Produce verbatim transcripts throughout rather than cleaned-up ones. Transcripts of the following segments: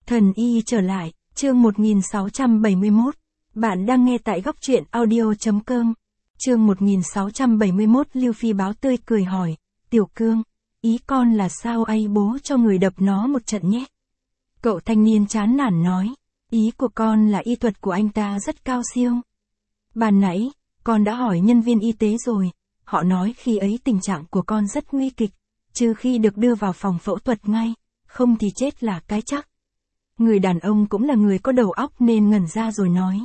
Thần y trở lại, chương một nghìn sáu trăm bảy mươi mốt. Bạn đang nghe tại góc truyện audio chấm com. Chương một nghìn sáu trăm bảy mươi mốt. Lưu Phi báo tươi cười hỏi, Tiểu Cương, ý con là sao ai bố cho người đập nó một trận nhé. Cậu thanh niên chán nản nói, ý của con là y thuật của anh ta rất cao siêu. Ban nãy, con đã hỏi nhân viên y tế rồi, họ nói khi ấy tình trạng của con rất nguy kịch, trừ khi được đưa vào phòng phẫu thuật ngay, không thì chết là cái chắc. Người đàn ông cũng là người có đầu óc nên ngẩn ra rồi nói.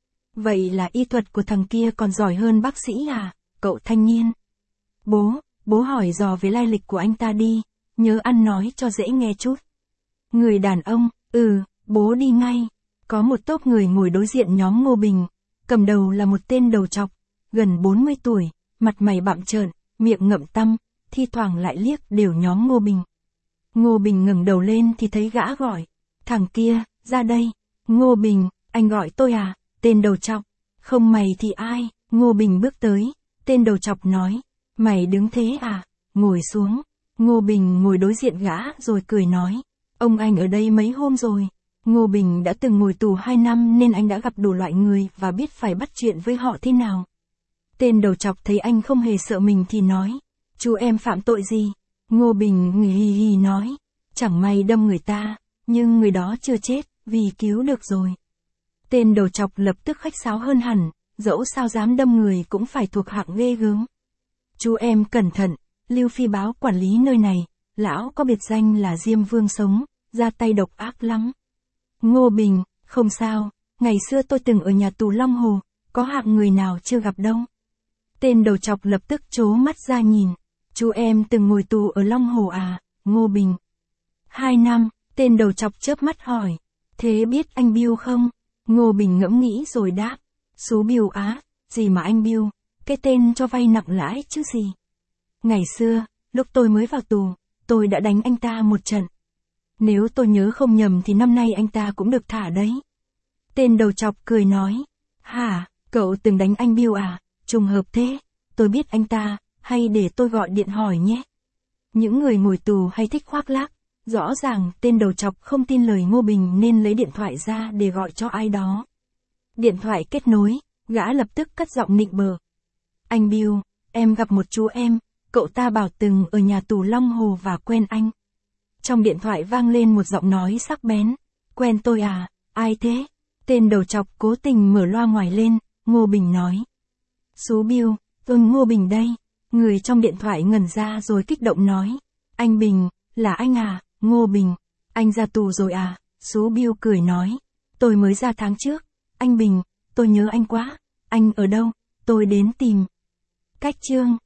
Vậy là y thuật của thằng kia còn giỏi hơn bác sĩ à, cậu thanh niên? Bố, bố hỏi dò về lai lịch của anh ta đi, nhớ ăn nói cho dễ nghe chút. Người đàn ông, ừ, bố đi ngay. Có một tốp người ngồi đối diện nhóm Ngô Bình, cầm đầu là một tên đầu trọc, gần bốn mươi tuổi, mặt mày bặm trợn, miệng ngậm tăm, thi thoảng lại liếc đều nhóm Ngô Bình. Ngô Bình ngẩng đầu lên thì thấy gã gọi, thằng kia, ra đây. Ngô Bình, anh gọi tôi à, tên đầu trọc. Không mày thì ai? Ngô Bình bước tới, tên đầu trọc nói, mày đứng thế à, ngồi xuống. Ngô Bình ngồi đối diện gã rồi cười nói, ông anh ở đây mấy hôm rồi. Ngô Bình đã từng ngồi tù hai năm nên anh đã gặp đủ loại người và biết phải bắt chuyện với họ thế nào. Tên đầu trọc thấy anh không hề sợ mình thì nói, chú em phạm tội gì? Ngô Bình hì hì hì nói, chẳng may đâm người ta, nhưng người đó chưa chết, vì cứu được rồi. Tên đầu trọc lập tức khách sáo hơn hẳn, dẫu sao dám đâm người cũng phải thuộc hạng ghê gớm. Chú em cẩn thận, Lưu Phi báo quản lý nơi này, lão có biệt danh là Diêm Vương Sống, ra tay độc ác lắm. Ngô Bình, không sao, ngày xưa tôi từng ở nhà tù Long Hồ, có hạng người nào chưa gặp đâu. Tên đầu trọc lập tức trố mắt ra nhìn, chú em từng ngồi tù ở Long Hồ à, Ngô Bình. Hai năm, tên đầu trọc chớp mắt hỏi, thế biết anh Bill không? Ngô Bình ngẫm nghĩ rồi đáp, Sú Bill á, gì mà anh Bill, cái tên cho vay nặng lãi chứ gì. Ngày xưa, lúc tôi mới vào tù, tôi đã đánh anh ta một trận. Nếu tôi nhớ không nhầm thì năm nay anh ta cũng được thả đấy. Tên đầu trọc cười nói, hả, cậu từng đánh anh Bill à, trùng hợp thế, tôi biết anh ta, hay để tôi gọi điện hỏi nhé. Những người ngồi tù hay thích khoác lác, rõ ràng tên đầu trọc không tin lời Ngô Bình nên lấy điện thoại ra để gọi cho ai đó. Điện thoại kết nối, gã lập tức cất giọng nịnh bợ. Anh Bill, em gặp một chú em, cậu ta bảo từng ở nhà tù Long Hồ và quen anh. Trong điện thoại vang lên một giọng nói sắc bén, quen tôi à, ai thế? Tên đầu trọc cố tình mở loa ngoài lên, Ngô Bình nói. Sú Bill, ừm Ngô Bình đây. Người trong điện thoại ngẩn ra rồi kích động nói, anh Bình, là anh à, Ngô Bình, anh ra tù rồi à? Sú Bill cười nói, tôi mới ra tháng trước, anh Bình, tôi nhớ anh quá, anh ở đâu, tôi đến tìm. Cách chương